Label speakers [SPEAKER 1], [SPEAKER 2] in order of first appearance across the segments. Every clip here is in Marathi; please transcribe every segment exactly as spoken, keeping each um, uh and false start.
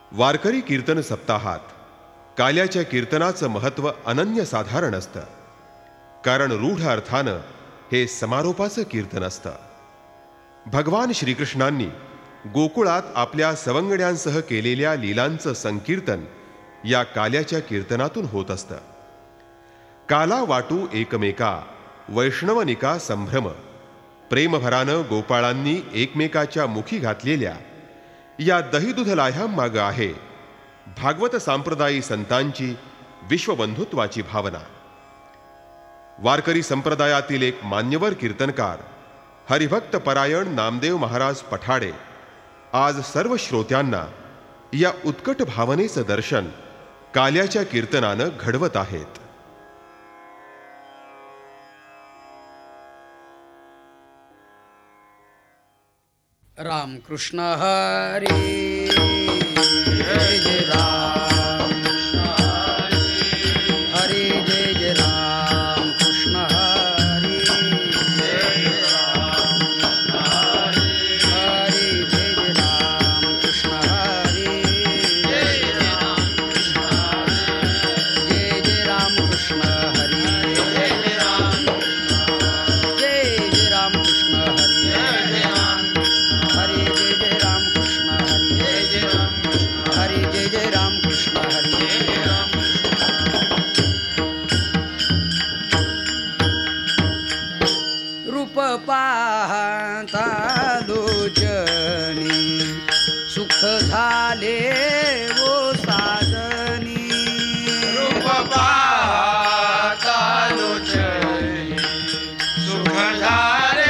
[SPEAKER 1] वारकरी कीर्तन सप्ताहात काल्याच्या कीर्तनाचं महत्त्व अनन्यसाधारण असतं. कारण रूढ अर्थानं हे समारोपाचं कीर्तन असतं. भगवान श्रीकृष्णांनी गोकुळात आपल्या सवंगड्यांसह केलेल्या लीलांचं संकीर्तन या काल्याच्या कीर्तनातून होत असतं. काला वाटू एकमेका वैष्णवनिका संभ्रम, प्रेमभरानं गोपाळांनी एकमेकाच्या मुखी घातलेल्या या दहीदुध लाह्यांमागं आहे भागवत सांप्रदायी संतांची विश्वबंधुत्वाची भावना. वारकरी संप्रदायातील एक मान्यवर कीर्तनकार हरिभक्त परायण नामदेव महाराज पठाडे आज सर्व श्रोत्यांना या उत्कट भावनेचं दर्शन काल्याच्या कीर्तनानं घडवत आहेत.
[SPEAKER 2] राम कृष्ण हरी जय जय राम हरी जय जय राम कृष्ण हरी हरी जय जय राम कृष्ण हरी जय जय राम कृष्ण हरी जय जय राम कृष्ण हरी हरे जय जय राम कृष्ण हरी जय जय राम हरे जय जय राम कृष्ण हरी जय जय राम रूप पाहता लोचनी सुख झाले वो साजनी.
[SPEAKER 3] रूप पाहता लोचनी सुख झाले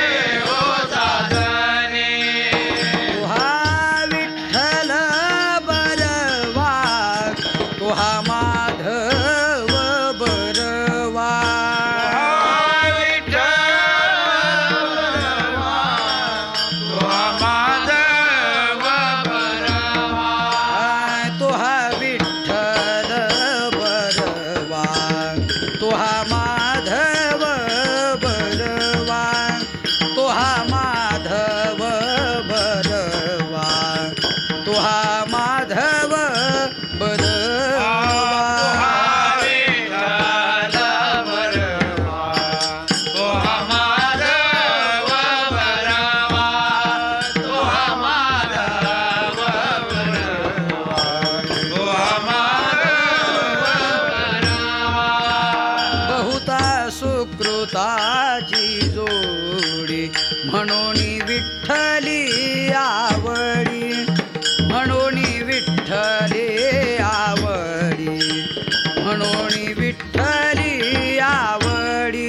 [SPEAKER 2] सुकृताची जोडी म्हणून विठ्ठली आवडी म्हणून विठ्ठली आवडी म्हणून विठ्ठली आवडी.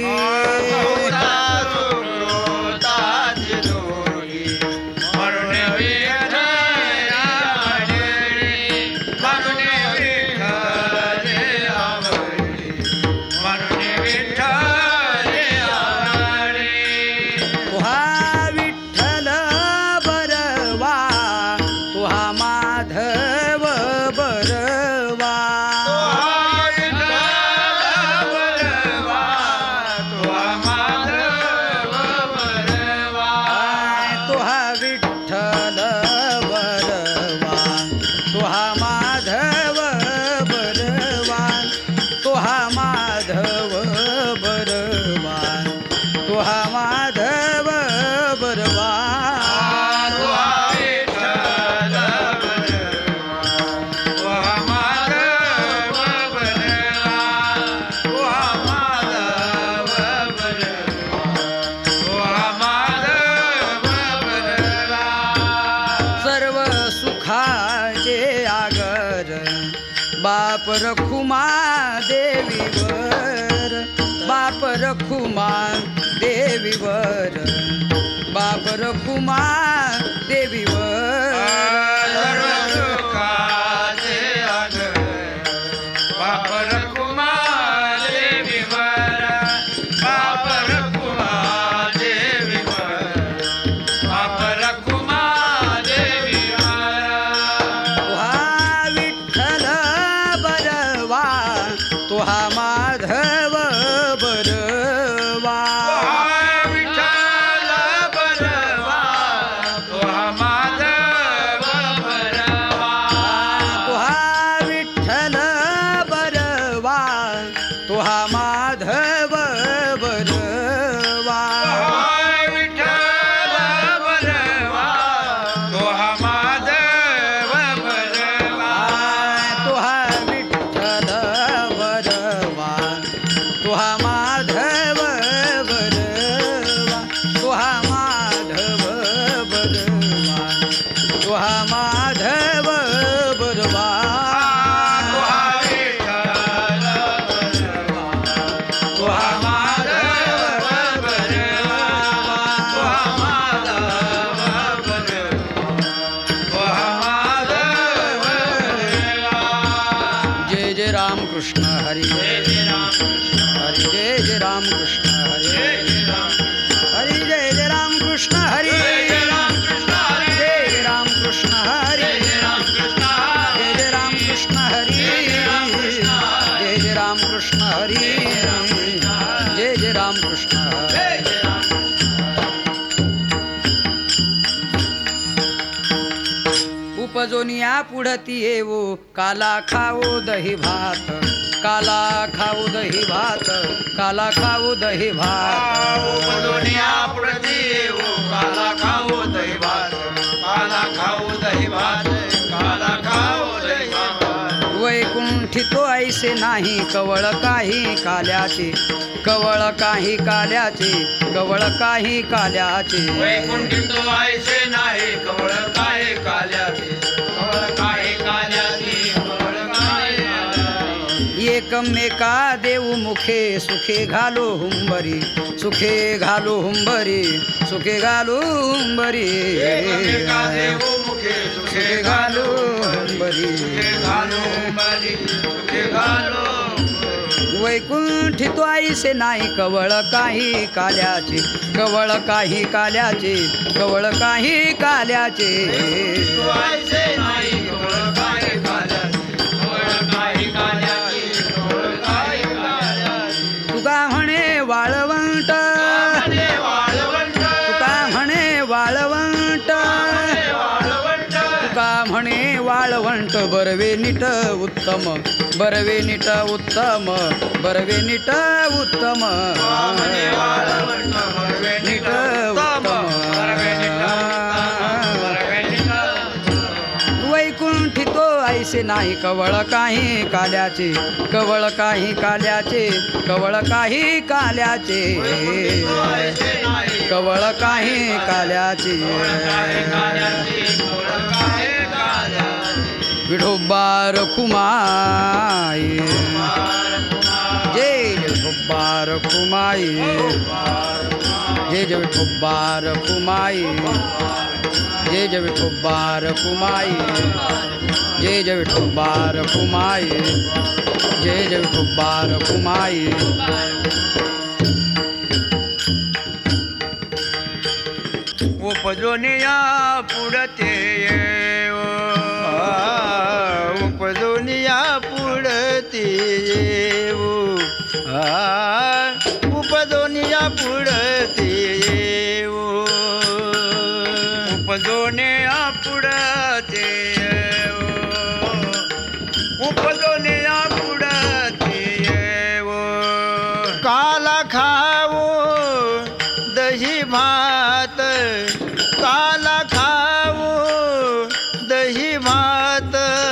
[SPEAKER 2] बाप रखुमा देवीवर बाप रखुमा देवीवर बाप रखुमा देवीवर. तुहा माधव बरवा माधव बरवा
[SPEAKER 3] विठ्ठल बरवा तो हा माधव बरवा
[SPEAKER 2] तुहा विठ्ठल बरवा तुहा माधव बरवा तुहा माधव बरवा तुहा माधव बरवा कृष्ण हरि जय जय राम हरि जय जय राम कृष्ण हरि हरि जय जय राम कृष्ण हरि जय जय राम कृष्ण हरि जय जय राम कृष्ण हरि जय जय राम कृष्ण हरि जय जय राम कृष्ण हरि उपजोनिया पुढती येवो काला खाओ दही भात काला खाऊ दही भात काला खाऊ दही भात
[SPEAKER 3] उपजोनिया पुढती येवो काला खाऊ दही भात काला खाऊ दही भात काला खाऊ दही भात
[SPEAKER 2] वैकुंठी तो ऐसे नाही कवळ काही काल्याचे कवळ काही काल्याचे कवळ काही काल्याचे
[SPEAKER 3] वैकुंठी तो ऐसे नाही कवळ काही काल्याचे कवळ काही काल्याचे कवळ काही
[SPEAKER 2] एकमेका देऊ मुखे सुखे घालो हुंबरी सुखे घालो हुंबरी सुखे घालो हुंबरी
[SPEAKER 3] एकमेका देऊ मुखे
[SPEAKER 2] सुखे घालो हुंबरी
[SPEAKER 3] घालो हुंबरी सुखे घालो
[SPEAKER 2] वैकुंठी तो ऐसे नाही कवळ काही काल्याचे कवळ काही काल्याचे कवळ काही काल्याचे
[SPEAKER 3] तो ऐसे नाही कवळ काही काल्याचे कवळ काही काल्याचे कवळ काही काल्याचे
[SPEAKER 2] तुका म्हणे वाळवंट
[SPEAKER 3] म्हणे वाळवंट
[SPEAKER 2] तुका म्हणे वाळवंट
[SPEAKER 3] वाळवंट
[SPEAKER 2] तुका म्हणे वाळवंट बरवे नीट उत्तम बरवे नीट उत्तम बरवे नीट उत्तम
[SPEAKER 3] म्हणे वाळवंट बरवे
[SPEAKER 2] नीट
[SPEAKER 3] नीट
[SPEAKER 2] उत्तम
[SPEAKER 3] बरवे नीट बरवे नीट
[SPEAKER 2] वैकुंठी तो ऐसे नाही कवळ काही काल्याचे कवळ काही काल्याचे कवळ काही काल्याचे कवळ काही काल्याचे विठोबा रखुमाई जय जय विठोबा रखुमाई जय जय विठोबा रखुमाई जय जय विठोबा रखुमाई जय जय विठोबा रखुमाई जय जय विठोबा रखुमाई
[SPEAKER 3] उपजोनिया पुढते उपजोनिया पुढते येऊ उपजोनिया पुढते येऊ उपजोनिया पुढते येऊ उपजोनिया पुढते येऊ काला खाऊ दही भात काला खाऊ दही भात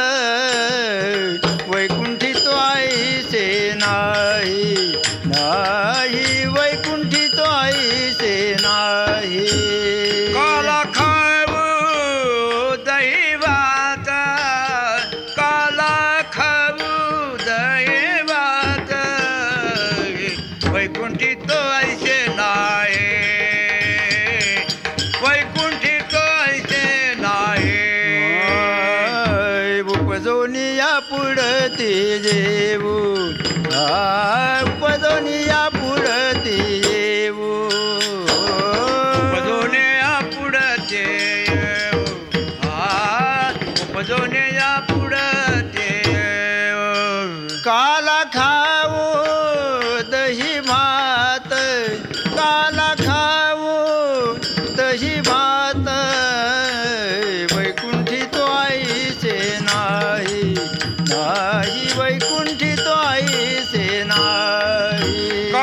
[SPEAKER 3] वैकुंठी तो ऐसे नाही नाही वैकुंठी तो ऐसे नाही काला खाऊ दही भात काला खाऊ दही भात वैकुंठी तो ऐसे नाही वैकुंठी तो ऐसे नाही उपजोनिया पुढते जेऊ उपजोनिया पुढते जेऊ उपजोनिया पुढते उपजोनिया पुढते काला खाऊ दही भात काला खाऊ दही भात वैकुंठी तो ऐसे नाही नाही वैकुंठी तो ऐसे नाही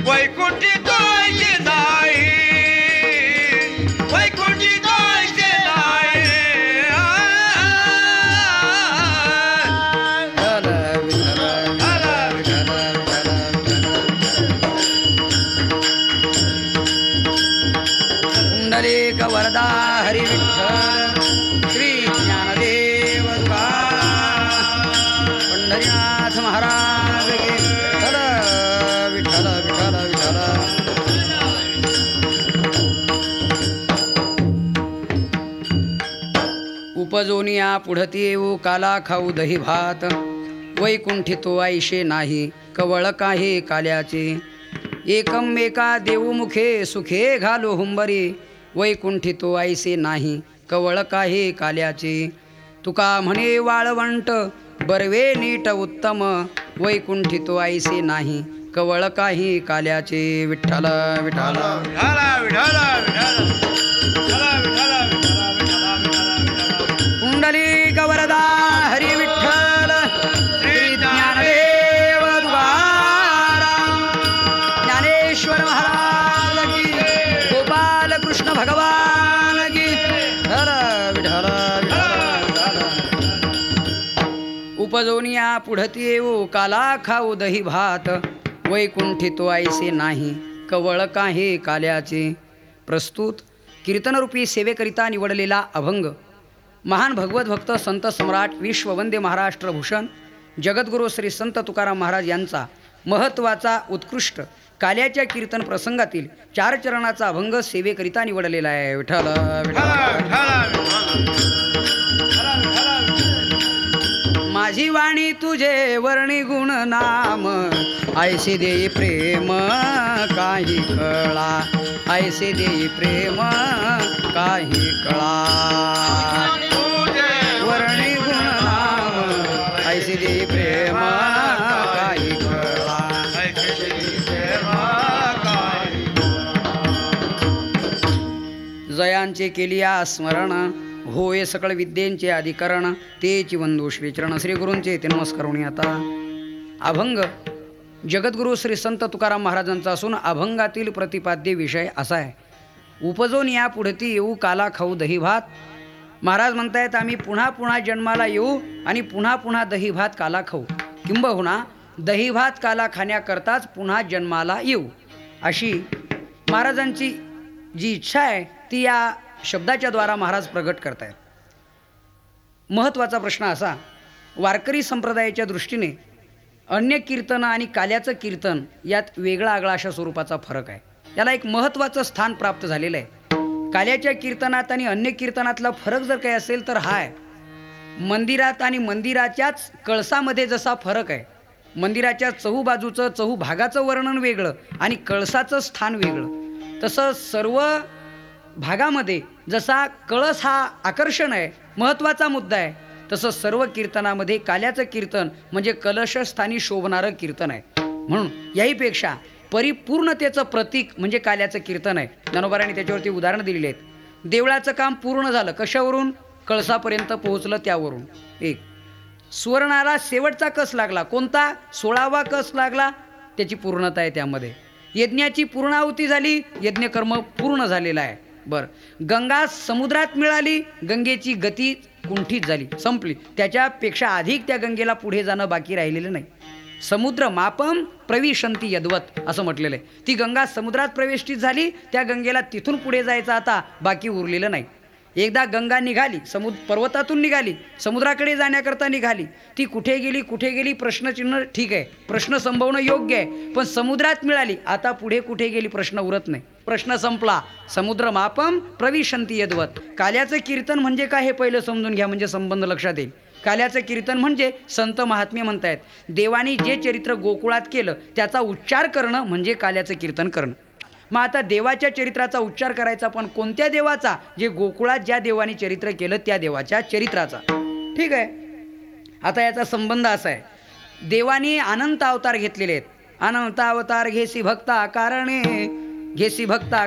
[SPEAKER 3] वैकुंठी तोयचे नाही वैकुंठी तोयचे नाही
[SPEAKER 2] पुंडलिक वरदा हरी विठ्ठल श्री ज्ञानदेव पंढरीनाथ महाराज के विठ्ठल विठ्ठल विठ्ठल उपजोनिया पुढती येऊ काला खाऊ दही भात वैकुंठी तो आईशे नाही कवळ काही काल्याचे एकम एका देऊ मुखे सुखे घालो हुंबरी वैकुंठी तो आईसे नाही कवळ काही काल्याचे तुका म्हणे वाळवंट बरवे नीट उत्तम वैकुंठी तो आईसे नाही कवळ काही काल्याचे विठ्ठल विठ्ठल पुंडलिक वरदा हरी विठ्ठल श्री ज्ञानदेव तुकाराम ज्ञानेश्वर महाराज की गोपाल कृष्ण भगवान की हर विठ्ठल उपजोनिया पुढती येऊ काला खाऊ दही भात वैकुंठी तो आईसे नाही कवळ काही काल्याचे. प्रस्तुत कीर्तनरूपी सेवेकरिता निवडलेला अभंग महान भगवत भक्त संत सम्राट विश्ववंदे महाराष्ट्र भूषण जगद्गुरू श्री संत तुकाराम महाराज यांचा महत्त्वाचा उत्कृष्ट काल्याच्या कीर्तन प्रसंगातील चार चरणाचा अभंग सेवेकरिता निवडलेला आहे. विठ्ठल माझी वाणी तुझे वर्णी गुण नाम ऐसे देई प्रेम काही कळा ऐसे देई प्रेम काही कळा वर्णी गुण नाम ऐसे देई प्रेम काही कळा जयांचे केलिया स्मरण होय सकळ विद्येंचे अधिकरण तेची वंदू श्रीचरण श्री गुरूंचे ते नमस्कारुणी. आता अभंग जगद्गुरू श्री संत तुकाराम महाराजांचा असून अभंगातील प्रतिपाद्य विषय असा आहे. उपजोन या पुढती येऊ काला खाऊ दही भात. महाराज म्हणतायत आम्ही पुन्हा पुन्हा जन्माला येऊ आणि पुन्हा पुन्हा दही भात काला खाऊ किंबहुना दही भात काला खाण्याकरताच पुन्हा जन्माला येऊ अशी महाराजांची जी इच्छा आहे ती या शब्दाच्या द्वारा महाराज प्रगट करतायत. महत्त्वाचा प्रश्न असा वारकरी संप्रदायाच्या दृष्टीने अन्य कीर्तन आणि काल्याचं कीर्तन यात वेगळा आगळा अशा स्वरूपाचा फरक आहे. याला एक महत्त्वाचं स्थान प्राप्त झालेलं आहे. काल्याच्या कीर्तनात आणि अन्य कीर्तनातला फरक जर काही असेल तर हा आहे. मंदिरात आणि मंदिराच्याच कळसामध्ये जसा फरक आहे मंदिराच्या चहू बाजूचं चहू भागाचं वर्णन वेगळं आणि कळसाचं स्थान वेगळं तसं सर्व भागामध्ये जसा कळस हा आकर्षण आहे महत्त्वाचा मुद्दा आहे तसं सर्व कीर्तनामध्ये काल्याचं कीर्तन म्हणजे कलशस्थानी शोभणारं कीर्तन आहे. म्हणून याहीपेक्षा परिपूर्णतेचं प्रतीक म्हणजे काल्याचं कीर्तन आहे. ज्ञानोबारांनी त्याच्यावरती उदाहरणं दिलेली आहेत. देवळाचं काम पूर्ण झालं कशावरून कळसापर्यंत पोहोचलं त्यावरून. एक सुवर्णाला शेवटचा कस लागला कोणता सोळावा कस लागला त्याची पूर्णता आहे त्यामध्ये. यज्ञाची पूर्णाहुती झाली यज्ञकर्म पूर्ण झालेलं आहे. बरं गंगा समुद्रात मिळाली गंगेची गती कुंठित झाली संपली त्याच्यापेक्षा अधिक त्या गंगेला पुढे जाणं बाकी राहिलेलं नाही. समुद्र मापम प्रविशंती यद्वत असं म्हटलेलं आहे. ती गंगा समुद्रात प्रवेशित झाली त्या गंगेला तिथून पुढे जायचं आता बाकी उरलेलं नाही. एकदा गंगा निघाली समुद्र पर्वतातून निघाली समुद्राकडे जाण्याकरता निघाली ती कुठे गेली कुठे गेली प्रश्नचिन्ह ठीक आहे प्रश्न संभवणं योग्य आहे पण समुद्रात मिळाली आता पुढे कुठे गेली प्रश्न उरत नाही. प्रश्न संपला. समुद्र मापम प्रविशंती यद्वत. काल्याचं कीर्तन म्हणजे काय हे पहिलं समजून घ्या म्हणजे संबंध लक्षात येईल. काल्याचं कीर्तन म्हणजे संत महात्म्य म्हणतायत देवानी जे चरित्र गोकुळात केलं त्याचा उच्चार करणं म्हणजे काल्याचं कीर्तन करणं. मग आता देवाच्या चरित्राचा उच्चार करायचा पण कोणत्या देवाचा जे गोकुळात ज्या देवानी चरित्र केलं त्या देवाच्या चरित्राचा. ठीक आहे. आता याचा संबंध असा आहे देवानी अनंत अवतार घेतलेले आहेत. अनंत अवतार घेसी भक्ता कारणे घेसी भक्ता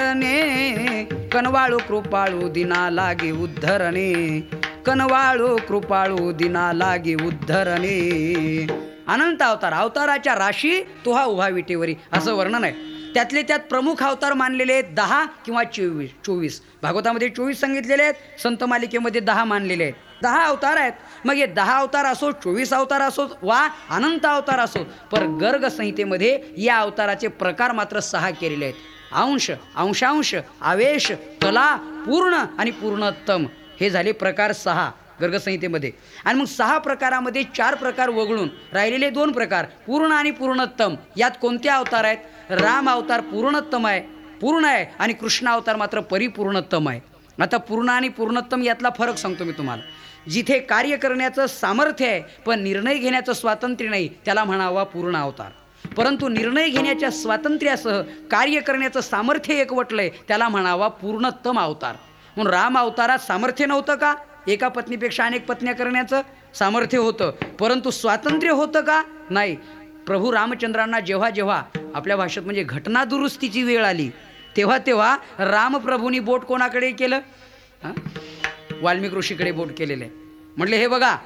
[SPEAKER 2] कारणे कनवाळू कृपाळू दिना लागे उद्धरणे कनवाळू कृपाळू दिना लागे उद्धरणे. अनंत अवतार, अवताराच्या राशी तो हा उभा विटेवरी असं वर्णन आहे. त्यातले त्यात प्रमुख अवतार मानलेले आहेत दहा किंवा चोवीस चोवीस भागवतामध्ये चोवीस सांगितलेले आहेत, संत मालिकेमध्ये दहा मानलेले आहेत. दहा अवतार आहेत. मग हे दहा अवतार असो, चोवीस अवतार असो वा अनंत अवतार असो, पण गर्ग संहितेमध्ये या अवताराचे प्रकार मात्र सहा केलेले आहेत. अंश, अंशांश, आवेश, कला, पूर्ण आणि पूर्णोत्तम हे झाले प्रकार सहा गर्गसंहितेमध्ये. आणि मग सहा प्रकारामध्ये चार प्रकार वगळून राहिलेले दोन प्रकार पूर्ण आणि पूर्णोत्तम. यात कोणते अवतार आहेत? राम अवतार पूर्णोत्तम आहे, पूर्ण आहे, आणि कृष्ण अवतार मात्र परिपूर्णोत्तम आहे. आता पूर्ण आणि पूर्णोत्तम यातला फरक सांगतो मी तुम्हाला. जिथे कार्य करण्याचं सामर्थ्य आहे पण निर्णय घेण्याचं स्वातंत्र्य नाही त्याला म्हणावा पूर्ण अवतार. परंतु निर्णय घेण्याच्या स्वातंत्र्यासह कार्य करण्याचं सामर्थ्य एकवटलंय त्याला म्हणावा पूर्णोत्तम अवतार. म्हणून राम अवतारात सामर्थ्य नव्हतं का? एका पत्नीपेक्षा अनेक पत्न्या करण्याचं सामर्थ्य होतं, परंतु स्वातंत्र्य होतं का? नाही. प्रभू रामचंद्रांना जेव्हा जेव्हा आपल्या भाषेत म्हणजे घटना दुरुस्तीची वेळ आली तेव्हा तेव्हा रामप्रभूंनी बोट कोणाकडे केलं? हां, वाल्मिक ऋषीकडे बोट केलेलं आहे. म्हटले हे बघा,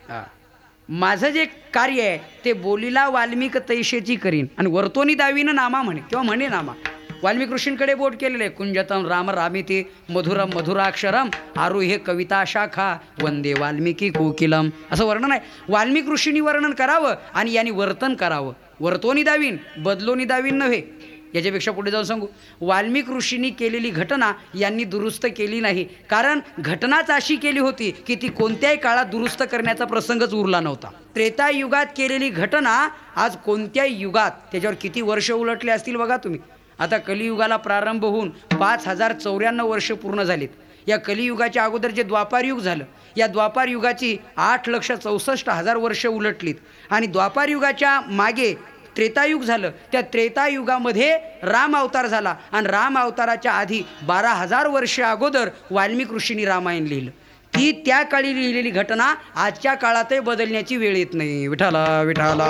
[SPEAKER 2] माझं जे कार्य आहे ते बोलीला वाल्मिक तैशेची करीन आणि वर्तोनी दावीनं नामा म्हणे किंवा म्हणे नामा. वाल्मिक ऋषींकडे बोट केलेलं आहे. कुंजतम राम रामिती मधुरम मधुराक्षरम आरुहे कविता शाखा वंदे वाल्मिकी कोकिलम असं वर्णन आहे. वाल्मिक ऋषींनी वर्णन करावं आणि यांनी वर्तन करावं. वर्तोनी दावीन, बदलोनी दावीन नव्हे. याच्यापेक्षा पुढे जाऊन सांगू, वाल्मिक ऋषींनी केलेली घटना यांनी दुरुस्त केली नाही, कारण घटनाच अशी केली होती की ती कोणत्याही काळात दुरुस्त करण्याचा प्रसंगच उरला नव्हता. त्रेतायुगात केलेली घटना आज कोणत्याही युगात, त्याच्यावर किती वर्ष उलटले असतील बघा तुम्ही. आता कलियुगाला प्रारंभ होऊन पाच हजार चौऱ्याण्णव वर्ष पूर्ण झालीत. या कलियुगाच्या अगोदर जे द्वापार युग झालं, या द्वापार युगाची आठ लक्ष चौसष्ट हजार वर्ष उलटलीत. आणि द्वापार युगाच्या मागे त्रेतायुग झालं. त्या त्रेतायुगामध्ये राम अवतार झाला आणि राम अवताराच्या आधी बारा हजार वर्ष अगोदर वाल्मिक ऋषींनी रामायण लिहिलं. ती त्या काळी लिहिलेली घटना आजच्या काळातही बदलण्याची वेळ येत नाही. विठाला विठाला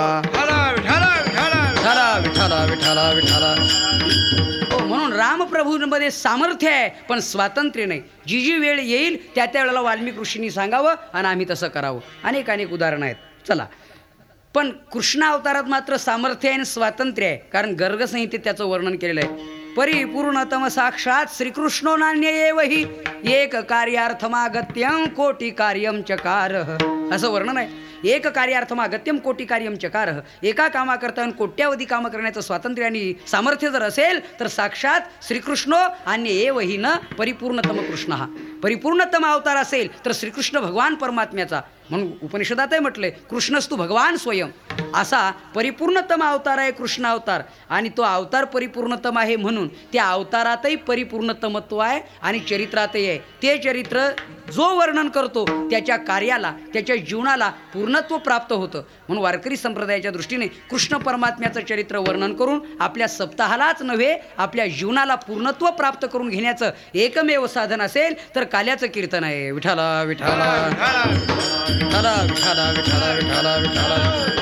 [SPEAKER 2] विठाला विठाला विठाला विठाला. म्हणून रामप्रभूंमध्ये सामर्थ्य आहे पण स्वातंत्र्य नाही. जी जी वेळ येईल त्या त्या वेळेला वाल्मिक ऋषींनी सांगावं आणि आम्ही तसं करावं. अनेक अनेक उदाहरणं आहेत. चला, पण कृष्ण अवतारात मात्र सामर्थ्य आहे आणि स्वातंत्र्य आहे, कारण गर्गसंहितेत त्याचं वर्णन केलेलं आहे. परिपूर्णतम साक्षात श्रीकृष्णो नान्येव हि एक कार्यार्थमागत्यम कोटी कार्यम चकार असं वर्णन आहे. एक कार्यार्थमागत्यम कोटी कार्यम चकार. एका कामाकरता कोट्यावधी कामं करण्याचं स्वातंत्र्य आणि सामर्थ्य जर असेल तर साक्षात श्रीकृष्णो अन्य एव हि न परिपूर्णतम कृष्ण. हा परिपूर्णतम अवतार असेल तर श्रीकृष्ण भगवान परमात्म्याचा, म्हणून उपनिषदातही म्हटलंय कृष्णस्तु भगवान स्वयं. असा परिपूर्णतम अवतार आहे कृष्ण अवतार. आणि तो अवतार परिपूर्णतम आहे म्हणून त्या अवतारातही परिपूर्णतमत्व आहे आणि चरित्रातही आहे. ते चरित्र जो वर्णन करतो त्याच्या कार्याला, त्याच्या जीवनाला पूर्णत्व प्राप्त होतं. म्हणून वारकरी संप्रदायाच्या दृष्टीने कृष्ण परमात्म्याचं चरित्र वर्णन करून आपल्या सप्ताहालाच नव्हे आपल्या जीवनाला पूर्णत्व प्राप्त करून घेण्याचं एकमेव साधन असेल तर काल्याचं कीर्तन आहे. विठाला विठाला विठाला विठाला विठाला विठाला विठाला.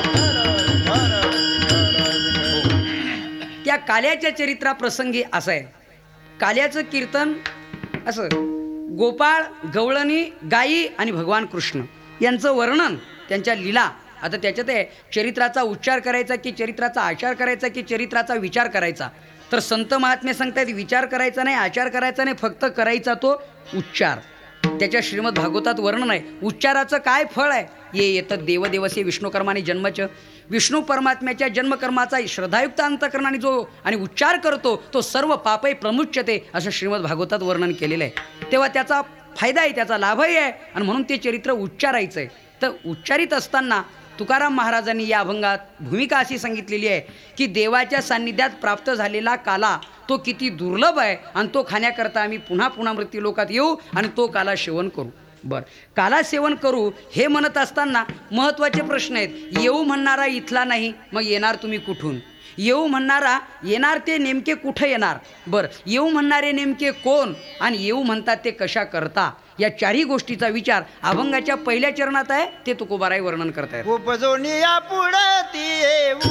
[SPEAKER 2] त्या काल्याच्या चरित्राप्रसंगी असं आहे, काल्याचं कीर्तन असं गोपाळ, गवळणी, गायी आणि भगवान कृष्ण यांचं वर्णन, त्यांच्या लीला. आता त्याच्यात आहे चरित्राचा उच्चार करायचा की चरित्राचा आचार करायचा की चरित्राचा विचार करायचा. तर संत महात्मे सांगतात विचार करायचा नाही, आचार करायचा नाही, फक्त करायचा तो उच्चार. त्याच्या श्रीमद भागवतात वर्णन आहे. उच्चाराचं काय फळ आहे? ये येतं देवदेवसे विष्णुकर्माने जन्मच. विष्णू परमात्म्याच्या जन्मकर्माचा श्रद्धायुक्त अंतकरणाने जो आणि उच्चार करतो तो सर्व पापै प्रमुच्यते असं श्रीमद भागवतात वर्णन केलेलं आहे. तेव्हा त्याचा फायदा आहे, त्याचा लाभही आहे आणि म्हणून ते चरित्र उच्चारायचं आहे. तर उच्चारित असताना तुकाराम महाराजांनी या अभंगात भूमिका अशी सांगितलेली आहे की देवाच्या सान्निध्यात प्राप्त झालेला काला तो किती दुर्लभ आहे आणि तो खाण्याकरता आम्ही पुन्हा पुन्हा मृत्यू लोकात येऊ आणि तो काला सेवन करू. बरं, काला सेवन करू हे म्हणत असताना महत्त्वाचे प्रश्न आहेत. येऊ म्हणणारा इथला नाही, मग येणार तुम्ही कुठून? येऊ म्हणणारा येणार ते नेमके कुठं येणार? बरं, येऊ म्हणणारे नेमके कोण आणि येऊ म्हणतात ते कशा करता? या चारही गोष्टीचा विचार अभंगाच्या पहिल्या चरणात आहे. ते तुकोबाराय वर्णन करतायत.
[SPEAKER 3] उपजोनिया पुढती येऊ,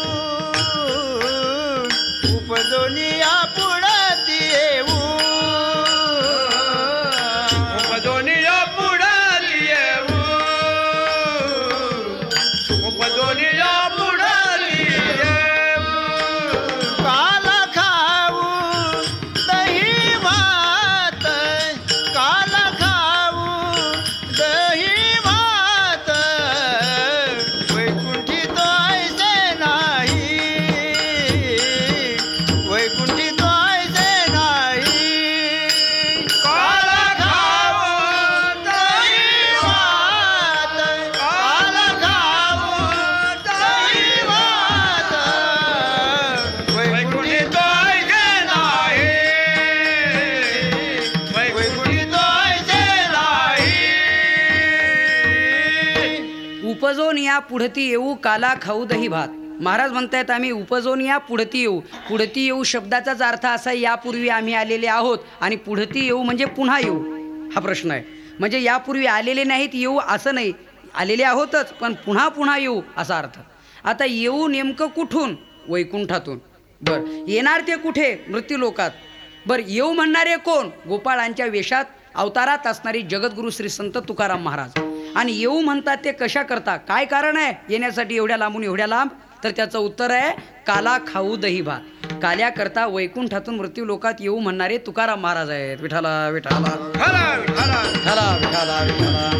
[SPEAKER 3] उपजोनिया पुढती येऊ, उपजोनिया पुढती येऊ, उपजोनिया
[SPEAKER 2] उपजोन या पुढती येऊ काला खाऊ दही भात. महाराज म्हणतायत आम्ही उपजोन या पुढती येऊ. पुढती येऊ शब्दाचाच अर्थ असा आहे यापूर्वी आम्ही आलेले आहोत आणि पुढती येऊ म्हणजे पुन्हा येऊ हा प्रश्न आहे. म्हणजे यापूर्वी आलेले नाहीत येऊ असं नाही, आलेले आहोतच पण पुन्हा पुन्हा येऊ असा अर्थ. आता येऊ नेमकं कुठून? वैकुंठातून. बर येणार ते कुठे? मृत्यूलोकात. बर येऊ म्हणणारे कोण? गोपाळांच्या वेशात अवतारात असणारी जगद्गुरु श्री संत तुकाराम महाराज. आणि येऊ म्हणतात ते कशा करता? काय कारण आहे येण्यासाठी एवढ्या लांबून एवढ्या लांब? तर त्याचं उत्तर आहे काला खाऊ दही भात. काल्याकरता वैकुंठातून मृत्यू लोकात येऊ म्हणणारे तुकाराम महाराज आहेत. विठाला विठाला
[SPEAKER 3] विठाला विठाला
[SPEAKER 2] विठाला विठाला विठाला.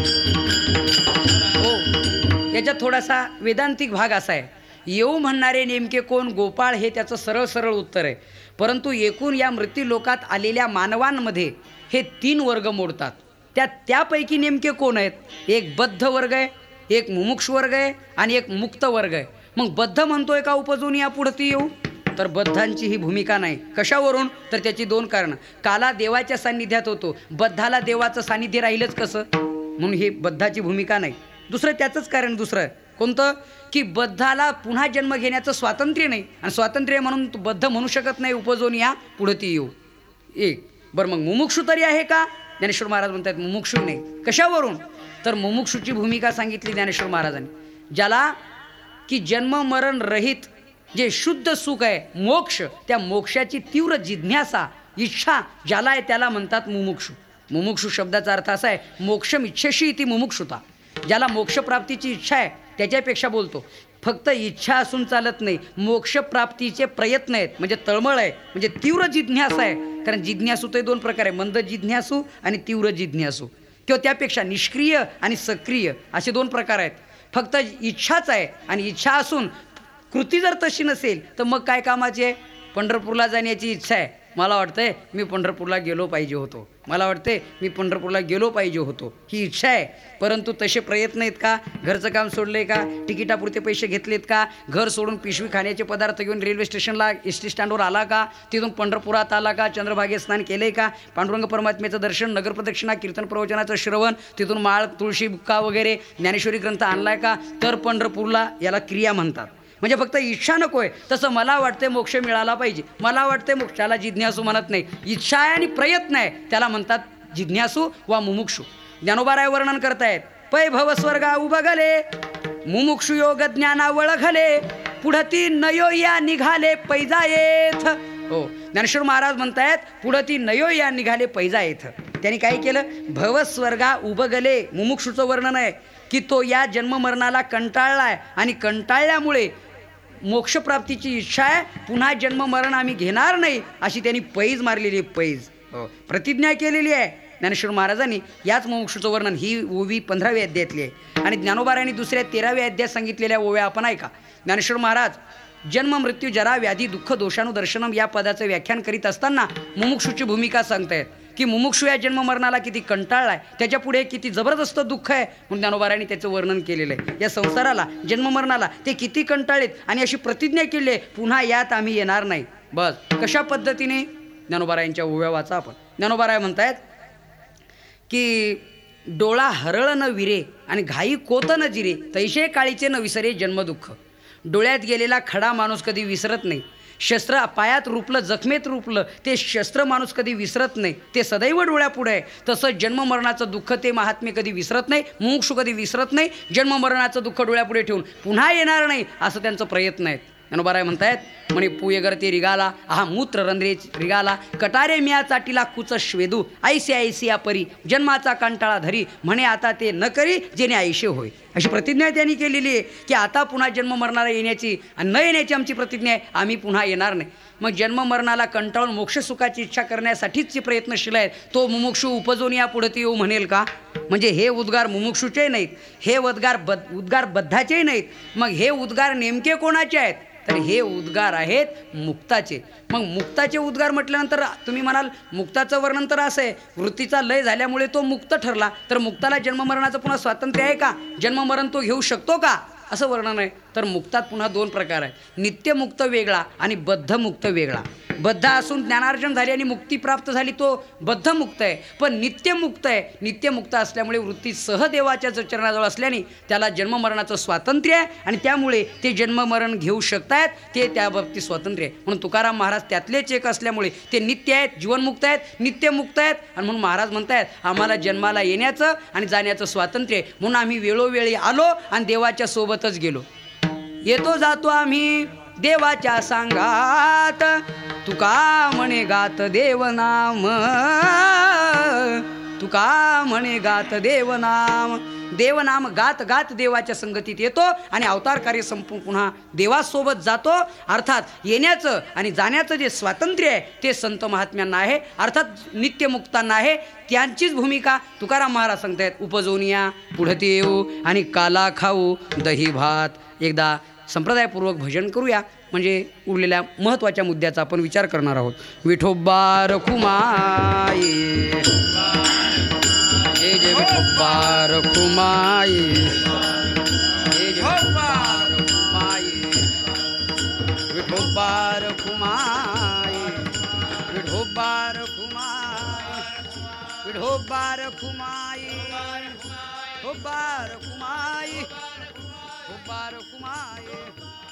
[SPEAKER 2] हो याच्यात थोडासा वेदांतिक भाग असा आहे. येऊ म्हणणारे नेमके कोण? गोपाळ हे त्याचं सरळ सरळ उत्तर आहे. परंतु एकूण या मृत्यू लोकात आलेल्या मानवांमध्ये हे तीन वर्ग मोडतात. त्या त्यापैकी नेमके कोण आहेत? एक बद्ध वर्ग आहे, एक मुमुक्ष वर्ग आहे आणि एक मुक्त वर्ग आहे. मग बद्ध म्हणतोय का उपजून या पुढती येऊ? तर बद्धांची ही भूमिका नाही. कशावरून? तर त्याची दोन कारणं. काला देवाच्या सान्निध्यात होतो, बद्धाला देवाचं सान्निध्य राहिलंच कसं? म्हणून ही बद्धाची भूमिका नाही. दुसरं त्याचंच कारण दुसरं कोणतं? की बद्धाला पुन्हा जन्म घेण्याचं स्वातंत्र्य नाही आणि स्वातंत्र्य म्हणून तू बद्ध म्हणू शकत नाही उपजून या पुढती येऊ. एक बरं मग मुमुक्षू तरी आहे का? ज्ञानेश्वर महाराज म्हणतात मुमुक्षू नाही. कशावरून? तर मुमुक्षूची भूमिका सांगितली ज्ञानेश्वर महाराजांनी. ज्याला की जन्म मरण रहित जे शुद्ध सुख आहे मोक्ष, त्या मोक्षाची तीव्र जिज्ञासा इच्छा ज्याला आहे त्याला म्हणतात मुमुक्षू. मुमुक्षू शब्दाचा अर्थ असा आहे मोक्षम इच्छेशी इति मुमुक्षुता. ज्याला मोक्षप्राप्तीची इच्छा आहे त्याच्यापेक्षा बोलतो. फक्त इच्छा असून चालत नाही, मोक्षप्राप्तीचे प्रयत्न आहेत म्हणजे तळमळ आहे म्हणजे तीव्र जिज्ञासा आहे. कारण जिज्ञासू ते दोन प्रकार आहे, मंद जिज्ञासू आणि तीव्र जिज्ञासू, किंवा त्यापेक्षा निष्क्रिय आणि सक्रिय असे दोन प्रकार आहेत. फक्त इच्छाच आहे आणि इच्छा असून कृती जर तशी नसेल तर मग काय कामाची आहे? पंढरपूरला जाण्याची इच्छा आहे, मला वाटतंय मी पंढरपूरला गेलो पाहिजे होतो, मला वाटते मी पंढरपूरला गेलो पाहिजे होतो, ही इच्छा आहे. परंतु तसे प्रयत्न आहेत का? घरचं काम सोडले का? तिकिटापुरते पैसे घेतलेत का? घर सोडून पिशवी खाण्याचे पदार्थ घेऊन रेल्वे स्टेशनला एस टी स्टँडवर आला का? तिथून पंढरपुरात आला का? चंद्रभागे स्नान केले का? पांडुरंग परमात्म्याचं दर्शन, नगरप्रदक्षिणा, कीर्तन प्रवचनाचं श्रवण, तिथून माळ, तुळशी बुक्का वगैरे ज्ञानेश्वरी ग्रंथ आणलाय का? तर पंढरपूरला याला क्रिया म्हणतात. म्हणजे फक्त इच्छा नको आहे. तसं मला वाटते मोक्ष मिळाला पाहिजे, मला वाटते मोक्षाला जिज्ञासू म्हणत नाही. इच्छा आहे आणि प्रयत्न आहे त्याला म्हणतात जिज्ञासू वा मुमुक्षू. ज्ञानोबाराय वर्णन करतायत. पै भव स्वर्गा उभगले मुमुक्षु योग ज्ञाना वळखले पुढती नयो या निघाले पैजा येथ. हो ज्ञानेश्वर महाराज म्हणतायत पुढती नयो या निघाले पैजा येथ. त्यांनी काय केलं? भवस्वर्गा उभगले मुमुक्षूचं वर्णन आहे की तो या जन्ममरणाला कंटाळलाय आणि कंटाळल्यामुळे मोक्षप्राप्तीची इच्छा आहे, पुन्हा जन्ममरण आम्ही घेणार नाही अशी त्यांनी पैज मारलेली आहे. पैज हो प्रतिज्ञा केलेली आहे ज्ञानेश्वर महाराजांनी. याच मुमुक्षूचं वर्णन ही ओवी पंधराव्या अध्यायातली आहे. आणि ज्ञानोबारायांनी दुसऱ्या तेराव्या अध्यायात सांगितलेल्या ओव्या आपण ऐका. ज्ञानेश्वर महाराज जन्म मृत्यू जरा व्याधी दुःख दोषानुदर्शनम या पदाचं व्याख्यान करीत असताना मुमुक्षूची भूमिका सांगतायत की मुमुक्षू या जन्ममरणाला किती कंटाळला आहे, त्याच्या पुढे किती जबरदस्त दुःख आहे म्हणून ज्ञानोबारायांनी त्याचं वर्णन केलेलं आहे. या संसाराला जन्ममरणाला ते किती कंटाळलेत आणि अशी प्रतिज्ञा केली आहे पुन्हा यात आम्ही येणार नाही. बस कशा पद्धतीने? ज्ञानोबारायांच्या ओव्या वाचा आपण. ज्ञानोबाराय म्हणतायत की डोळा हरळ न विरे आणि घाई कोत न जिरे तैशे काळीचे न विसरे जन्मदुःख. डोळ्यात गेलेला खडा माणूस कधी विसरत नाही, शस्त्र पायात रुपलं जखमेत रुपलं ते शस्त्र माणूस कधी विसरत नाही, ते सदैव डोळ्यापुढे आहे. तसं जन्ममरणाचं दुःख ते महात्मे कधी विसरत नाही, मुमुक्षू कधी विसरत नाही. जन्ममरणाचं दुःख डोळ्यापुढे ठेवून पुन्हा येणार नाही असं त्यांचं प्रयत्न आहेत. ज्ञानोबाराय म्हणतायत म्हणे पुयेगर ते रिगाला आहा मूत्र रंध्रे रिगाला कटारे मिया चाटीला कुच श्वेदू ऐसे ऐसिया परी जन्माचा कंटाळा धरी म्हणे आता ते न करी जेणे ऐशे होय. अशी प्रतिज्ञा त्यांनी केलेली आहे की आता पुन्हा जन्ममरणाला येण्याची आणि न येण्याची आमची प्रतिज्ञा आहे, आम्ही पुन्हा येणार नाही. मग जन्ममरणाला कंटाळून मोक्षसुखाची इच्छा करण्यासाठीच जे प्रयत्नशील आहेत तो मुमुक्षू उपजून या पुढे येऊ म्हणेल का? म्हणजे हे उद्गार मुमुक्षूचे नाहीत, हे उद्गार बद उद्गार बद्धाचे नाहीत. मग हे उद्गार नेमके कोणाचे आहेत? तर हे उद्गार आहेत मुक्ताचे. मग मुक्ताचे उद्गार म्हटल्यानंतर तुम्ही म्हणाल मुक्ताचं वर्णन तर असं आहे वृत्तीचा लय झाल्यामुळे तो मुक्त ठरला, तर मुक्ताला जन्ममरणाचं पुन्हा स्वातंत्र्य आहे का? जन्ममरण तो घेऊ शकतो का? असं वर्णन आहे. तर मुक्तात पुन्हा दोन प्रकार आहेत. नित्यमुक्त वेगळा आणि बद्धमुक्त वेगळा. बद्ध असून ज्ञानार्जन झाली आणि मुक्ती प्राप्त झाली तो बद्धमुक्त आहे. पण नित्यमुक्त आहे. नित्यमुक्त असल्यामुळे वृत्ती सहदेवाच्या चरणाजवळ असल्याने त्याला जन्ममरणाचं स्वातंत्र्य आहे आणि त्यामुळे ते जन्ममरण घेऊ शकतायत. ते त्या बाबतीत स्वातंत्र्य आहे. म्हणून तुकाराम महाराज त्यातलेच एक असल्यामुळे ते नित्य आहेत, जीवनमुक्त आहेत, नित्यमुक्त आहेत. आणि म्हणून महाराज म्हणतायत आम्हाला जन्माला येण्याचं आणि जाण्याचं स्वातंत्र्य आहे. म्हणून आम्ही वेळोवेळी आलो आणि देवाच्या सोबतच गेलो. येतो जातो आम्ही देवाच्या सांगात, तुका म्हणे गात देवनाम, तुका म्हणे गात देवनाम. देवनाम गात गात देवाच्या संगतीत येतो आणि अवतार कार्य संपून पुन्हा देवासोबत जातो. अर्थात येण्याचं आणि जाण्याचं जे स्वातंत्र्य आहे ते संत महात्म्यांना आहे, अर्थात नित्यमुक्तांना आहे. त्यांचीच भूमिका तुकाराम महाराज सांगतायत. उपजून या पुढते येऊ आणि काला खाऊ दही भात. एकदा संप्रदायपूर्वक भजन करूया, म्हणजे उरलेल्या महत्त्वाच्या मुद्द्याचा आपण विचार करणार आहोत. विठोबा रखुमाई, जय जय विठोबा रखुमाई, जय जय रखुमाई, विठोबा रखुमाई, विठोबा रखुमाई, विठोबा रखुमाई, विठोबा रखुमाई, विठोबा रखुमाई.